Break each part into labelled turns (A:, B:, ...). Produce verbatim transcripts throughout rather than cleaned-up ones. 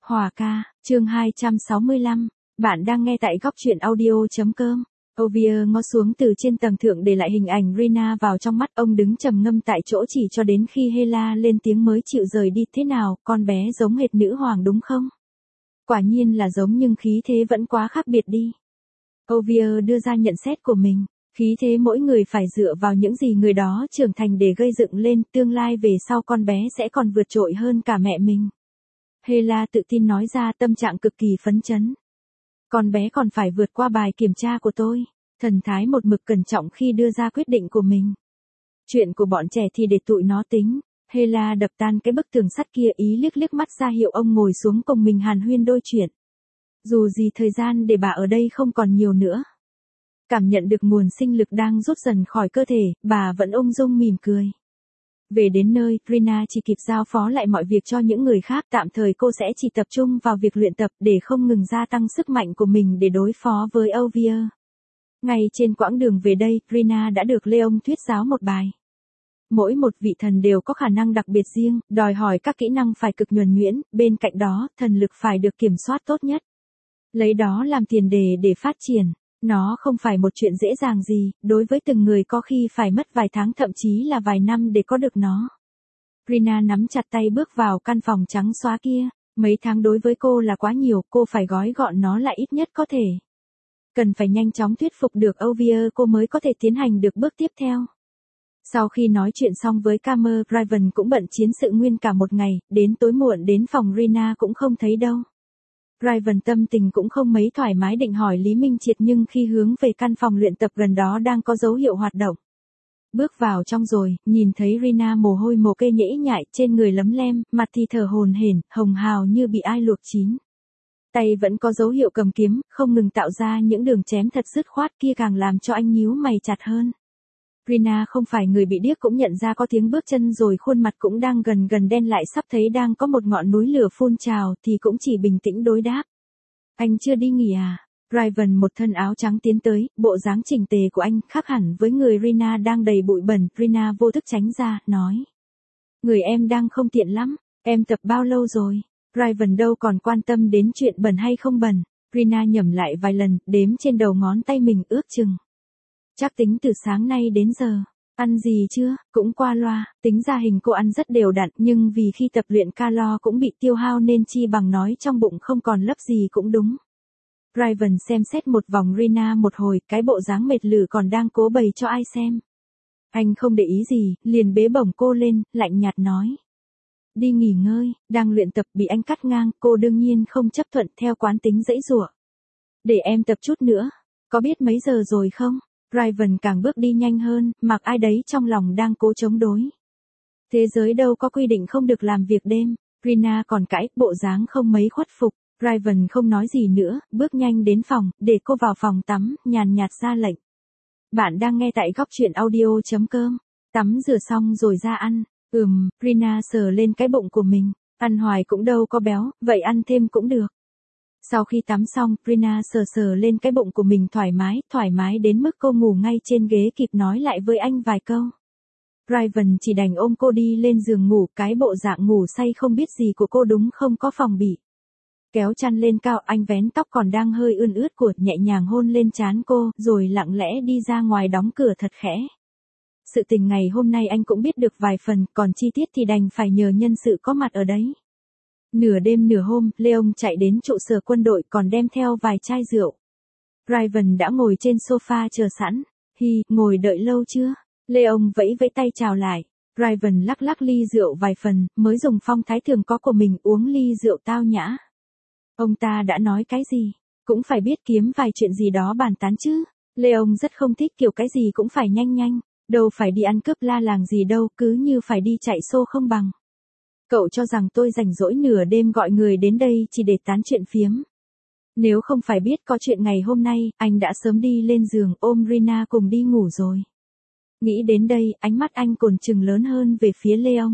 A: Hòa ca, chương hai trăm sáu mươi lăm, bạn đang nghe tại góc truyện audio.com. Ovia ngó xuống từ trên tầng thượng để lại hình ảnh Rina vào trong mắt ông đứng trầm ngâm tại chỗ chỉ cho đến khi Hela lên tiếng mới chịu rời đi. Thế nào, con bé giống hệt nữ hoàng đúng không? Quả nhiên là giống nhưng khí thế vẫn quá khác biệt đi. Ovia đưa ra nhận xét của mình. Khí thế mỗi người phải dựa vào những gì người đó trưởng thành để gây dựng lên, tương lai về sau con bé sẽ còn vượt trội hơn cả mẹ mình. Hela tự tin nói ra, tâm trạng cực kỳ phấn chấn. Con bé còn phải vượt qua bài kiểm tra của tôi. Thần thái một mực cẩn trọng khi đưa ra quyết định của mình. Chuyện của bọn trẻ thì để tụi nó tính. Hela đập tan cái bức tường sắt kia, ý liếc liếc mắt ra hiệu ông ngồi xuống cùng mình hàn huyên đôi chuyện. Dù gì thời gian để bà ở đây không còn nhiều nữa. Cảm nhận được nguồn sinh lực đang rút dần khỏi cơ thể, bà vẫn ung dung mỉm cười. Về đến nơi, Rina chỉ kịp giao phó lại mọi việc cho những người khác. Tạm thời cô sẽ chỉ tập trung vào việc luyện tập để không ngừng gia tăng sức mạnh của mình để đối phó với Ovia. Ngay trên quãng đường về đây, Rina đã được Leon thuyết giáo một bài. Mỗi một vị thần đều có khả năng đặc biệt riêng, đòi hỏi các kỹ năng phải cực nhuần nhuyễn, bên cạnh đó, thần lực phải được kiểm soát tốt nhất. Lấy đó làm tiền đề để phát triển. Nó không phải một chuyện dễ dàng gì, đối với từng người có khi phải mất vài tháng thậm chí là vài năm để có được nó. Rina nắm chặt tay bước vào căn phòng trắng xóa kia. Mấy tháng đối với cô là quá nhiều, cô phải gói gọn nó lại ít nhất có thể. Cần phải nhanh chóng thuyết phục được Ovia cô mới có thể tiến hành được bước tiếp theo. Sau khi nói chuyện xong với Camer, Raven cũng bận chiến sự nguyên cả một ngày, đến tối muộn đến phòng Rina cũng không thấy đâu. Raven tâm tình cũng không mấy thoải mái định hỏi Lý Minh Triệt, nhưng khi hướng về căn phòng luyện tập gần đó đang có dấu hiệu hoạt động. Bước vào trong rồi, nhìn thấy Rina mồ hôi mồ kê nhễ nhại, trên người lấm lem, mặt thì thở hổn hển, hồng hào như bị ai luộc chín. Tay vẫn có dấu hiệu cầm kiếm, không ngừng tạo ra những đường chém thật dứt khoát, kia càng làm cho anh nhíu mày chặt hơn. Rina không phải người bị điếc cũng nhận ra có tiếng bước chân rồi, khuôn mặt cũng đang gần gần đen lại, sắp thấy đang có một ngọn núi lửa phun trào thì cũng chỉ bình tĩnh đối đáp. Anh chưa đi nghỉ à? Raven một thân áo trắng tiến tới, bộ dáng chỉnh tề của anh khác hẳn với người Rina đang đầy bụi bẩn. Rina vô thức tránh ra, nói. Người em đang không tiện lắm, em tập bao lâu rồi? Raven đâu còn quan tâm đến chuyện bẩn hay không bẩn. Rina nhẩm lại vài lần, đếm trên đầu ngón tay mình, ước chừng. Chắc tính từ sáng nay đến giờ. Ăn gì chưa? Cũng qua loa. Tính ra hình cô ăn rất đều đặn, nhưng vì khi tập luyện calo cũng bị tiêu hao nên chi bằng nói trong bụng không còn lấp gì cũng đúng. Raven xem xét một vòng Rina một hồi, cái bộ dáng mệt lử còn đang cố bày cho ai xem. Anh không để ý gì, liền bế bổng cô lên, lạnh nhạt nói. Đi nghỉ ngơi. Đang luyện tập bị anh cắt ngang, cô đương nhiên không chấp thuận, theo quán tính giãy giụa. Để em tập chút nữa. Có biết mấy giờ rồi không? Raven càng bước đi nhanh hơn, mặc ai đấy trong lòng đang cố chống đối. Thế giới đâu có quy định không được làm việc đêm. Rina còn cãi, bộ dáng không mấy khuất phục. Raven không nói gì nữa, bước nhanh đến phòng, để cô vào phòng tắm, nhàn nhạt ra lệnh. Bạn đang nghe tại góc truyện audio.com. Tắm rửa xong rồi ra ăn. Ừm, Rina sờ lên cái bụng của mình. Ăn hoài cũng đâu có béo, vậy ăn thêm cũng được. Sau khi tắm xong, Rina sờ sờ lên cái bụng của mình thoải mái, thoải mái đến mức cô ngủ ngay trên ghế kịp nói lại với anh vài câu. Raven chỉ đành ôm cô đi lên giường ngủ, cái bộ dạng ngủ say không biết gì của cô đúng không có phòng bị. Kéo chăn lên cao, anh vén tóc còn đang hơi ươn ướt của, nhẹ nhàng hôn lên trán cô, rồi lặng lẽ đi ra ngoài đóng cửa thật khẽ. Sự tình ngày hôm nay anh cũng biết được vài phần, còn chi tiết thì đành phải nhờ nhân sự có mặt ở đấy. Nửa đêm nửa hôm, Leon chạy đến trụ sở quân đội còn đem theo vài chai rượu. Raven đã ngồi trên sofa chờ sẵn. Hi, ngồi đợi lâu chưa? Leon vẫy vẫy tay chào lại. Raven lắc lắc ly rượu vài phần, mới dùng phong thái thường có của mình uống ly rượu tao nhã. Ông ta đã nói cái gì? Cũng phải biết kiếm vài chuyện gì đó bàn tán chứ. Leon rất không thích kiểu cái gì cũng phải nhanh nhanh. Đâu phải đi ăn cướp la làng gì đâu, cứ như phải đi chạy xô không bằng. Cậu cho rằng tôi rảnh rỗi nửa đêm gọi người đến đây chỉ để tán chuyện phiếm. Nếu không phải biết có chuyện ngày hôm nay, anh đã sớm đi lên giường ôm Rina cùng đi ngủ rồi. Nghĩ đến đây, ánh mắt anh cồn chừng lớn hơn về phía Leon.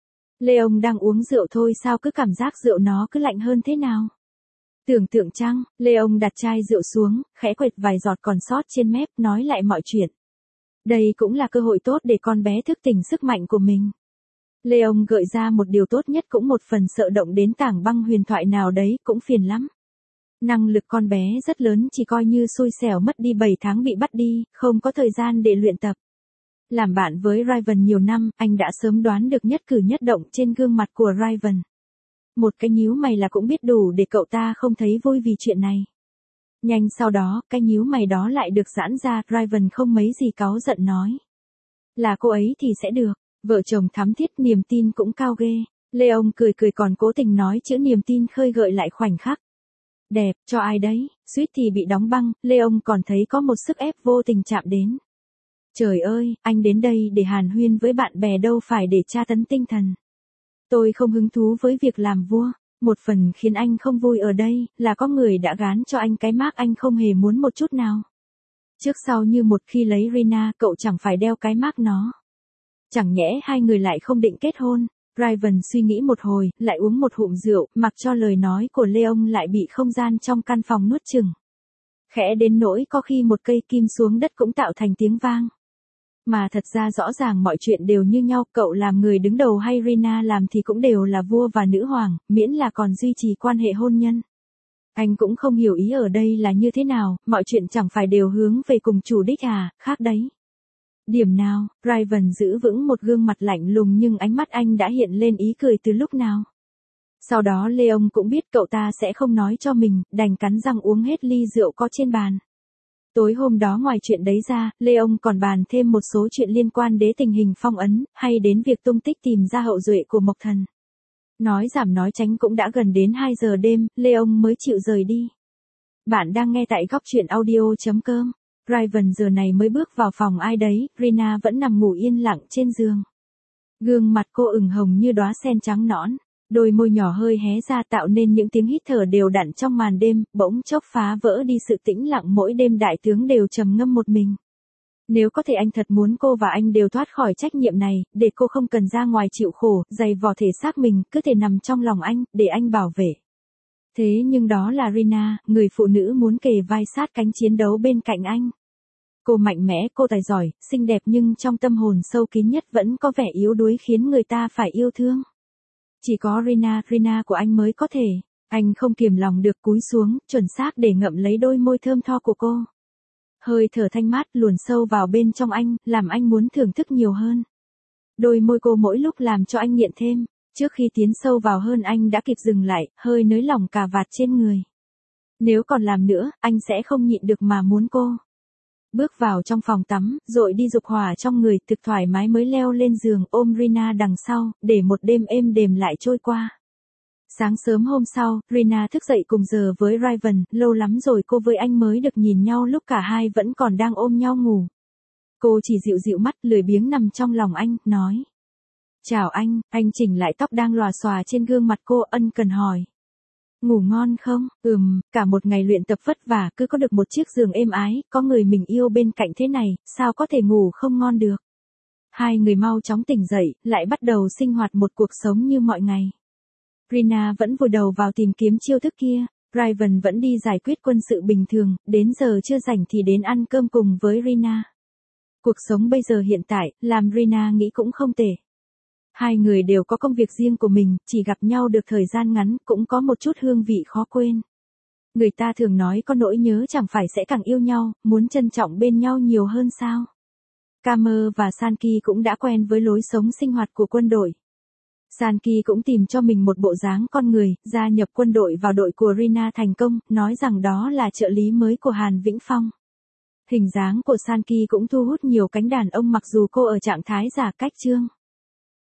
A: Leon đang uống rượu thôi sao cứ cảm giác rượu nó cứ lạnh hơn thế nào? Tưởng tượng chăng? Leon đặt chai rượu xuống, khẽ quệt vài giọt còn sót trên mép, nói lại mọi chuyện. Đây cũng là cơ hội tốt để con bé thức tỉnh sức mạnh của mình. Leon gợi ra một điều tốt nhất cũng một phần sợ động đến tảng băng huyền thoại nào đấy cũng phiền lắm. Năng lực con bé rất lớn chỉ coi như xui xẻo mất đi bảy tháng bị bắt đi, không có thời gian để luyện tập. Làm bạn với Raven nhiều năm, anh đã sớm đoán được nhất cử nhất động trên gương mặt của Raven. Một cái nhíu mày là cũng biết đủ để cậu ta không thấy vui vì chuyện này. Nhanh sau đó, cái nhíu mày đó lại được giãn ra, Raven không mấy gì cáu giận nói. Là cô ấy thì sẽ được, vợ chồng thắm thiết niềm tin cũng cao ghê. Leon cười cười còn cố tình nói chữ niềm tin khơi gợi lại khoảnh khắc. Đẹp, cho ai đấy, suýt thì bị đóng băng, Leon còn thấy có một sức ép vô tình chạm đến. Trời ơi, anh đến đây để hàn huyên với bạn bè đâu phải để tra tấn tinh thần. Tôi không hứng thú với việc làm vua, một phần khiến anh không vui ở đây, là có người đã gán cho anh cái mác anh không hề muốn một chút nào. Trước sau như một khi lấy Rina, cậu chẳng phải đeo cái mác nó. Chẳng nhẽ hai người lại không định kết hôn. Raven suy nghĩ một hồi, lại uống một hụm rượu, mặc cho lời nói của Leon lại bị không gian trong căn phòng nuốt chửng. Khẽ đến nỗi có khi một cây kim xuống đất cũng tạo thành tiếng vang. Mà thật ra rõ ràng mọi chuyện đều như nhau, cậu làm người đứng đầu hay Rina làm thì cũng đều là vua và nữ hoàng, miễn là còn duy trì quan hệ hôn nhân. Anh cũng không hiểu ý ở đây là như thế nào, mọi chuyện chẳng phải đều hướng về cùng chủ đích à, khác đấy. Điểm nào, Raven giữ vững một gương mặt lạnh lùng nhưng ánh mắt anh đã hiện lên ý cười từ lúc nào. Sau đó Leon cũng biết cậu ta sẽ không nói cho mình, đành cắn răng uống hết ly rượu có trên bàn. Tối hôm đó ngoài chuyện đấy ra, Leon còn bàn thêm một số chuyện liên quan đến tình hình phong ấn, hay đến việc tung tích tìm ra hậu duệ của Mộc Thần. Nói giảm nói tránh cũng đã gần đến hai giờ đêm, Leon mới chịu rời đi. Bạn đang nghe tại góc truyện audio chấm com. Raven giờ này mới bước vào phòng ai đấy, Rina vẫn nằm ngủ yên lặng trên giường. Gương mặt cô ửng hồng như đóa sen trắng nõn, đôi môi nhỏ hơi hé ra tạo nên những tiếng hít thở đều đặn trong màn đêm, bỗng chốc phá vỡ đi sự tĩnh lặng mỗi đêm đại tướng đều trầm ngâm một mình. Nếu có thể anh thật muốn cô và anh đều thoát khỏi trách nhiệm này, để cô không cần ra ngoài chịu khổ, dày vò thể xác mình, cứ thể nằm trong lòng anh, để anh bảo vệ. Thế nhưng đó là Rina, người phụ nữ muốn kề vai sát cánh chiến đấu bên cạnh anh. Cô mạnh mẽ, cô tài giỏi, xinh đẹp nhưng trong tâm hồn sâu kín nhất vẫn có vẻ yếu đuối khiến người ta phải yêu thương. Chỉ có Rina, Rina của anh mới có thể. Anh không kiềm lòng được cúi xuống, chuẩn xác để ngậm lấy đôi môi thơm tho của cô. Hơi thở thanh mát luồn sâu vào bên trong anh, làm anh muốn thưởng thức nhiều hơn. Đôi môi cô mỗi lúc làm cho anh nghiện thêm. Trước khi tiến sâu vào hơn anh đã kịp dừng lại, hơi nới lỏng cà vạt trên người. Nếu còn làm nữa, anh sẽ không nhịn được mà muốn cô. Bước vào trong phòng tắm, rồi đi dục hỏa trong người, thực thoải mái mới leo lên giường ôm Rina đằng sau, để một đêm êm đềm lại trôi qua. Sáng sớm hôm sau, Rina thức dậy cùng giờ với Raven, lâu lắm rồi cô với anh mới được nhìn nhau lúc cả hai vẫn còn đang ôm nhau ngủ. Cô chỉ dịu dịu mắt, lười biếng nằm trong lòng anh, nói. Chào anh, anh chỉnh lại tóc đang lòa xòa trên gương mặt cô, ân cần hỏi. Ngủ ngon không? Ừm, cả một ngày luyện tập vất vả, cứ có được một chiếc giường êm ái, có người mình yêu bên cạnh thế này, sao có thể ngủ không ngon được? Hai người mau chóng tỉnh dậy, lại bắt đầu sinh hoạt một cuộc sống như mọi ngày. Rina vẫn vùi đầu vào tìm kiếm chiêu thức kia, Raven vẫn đi giải quyết quân sự bình thường, đến giờ chưa rảnh thì đến ăn cơm cùng với Rina. Cuộc sống bây giờ hiện tại, làm Rina nghĩ cũng không tệ. Hai người đều có công việc riêng của mình, chỉ gặp nhau được thời gian ngắn, cũng có một chút hương vị khó quên. Người ta thường nói có nỗi nhớ chẳng phải sẽ càng yêu nhau, muốn trân trọng bên nhau nhiều hơn sao. Kamer và Sanki cũng đã quen với lối sống sinh hoạt của quân đội. Sanki cũng tìm cho mình một bộ dáng con người, gia nhập quân đội vào đội của Rina thành công, nói rằng đó là trợ lý mới của Hàn Vĩnh Phong. Hình dáng của Sanki cũng thu hút nhiều cánh đàn ông mặc dù cô ở trạng thái giả cách chương.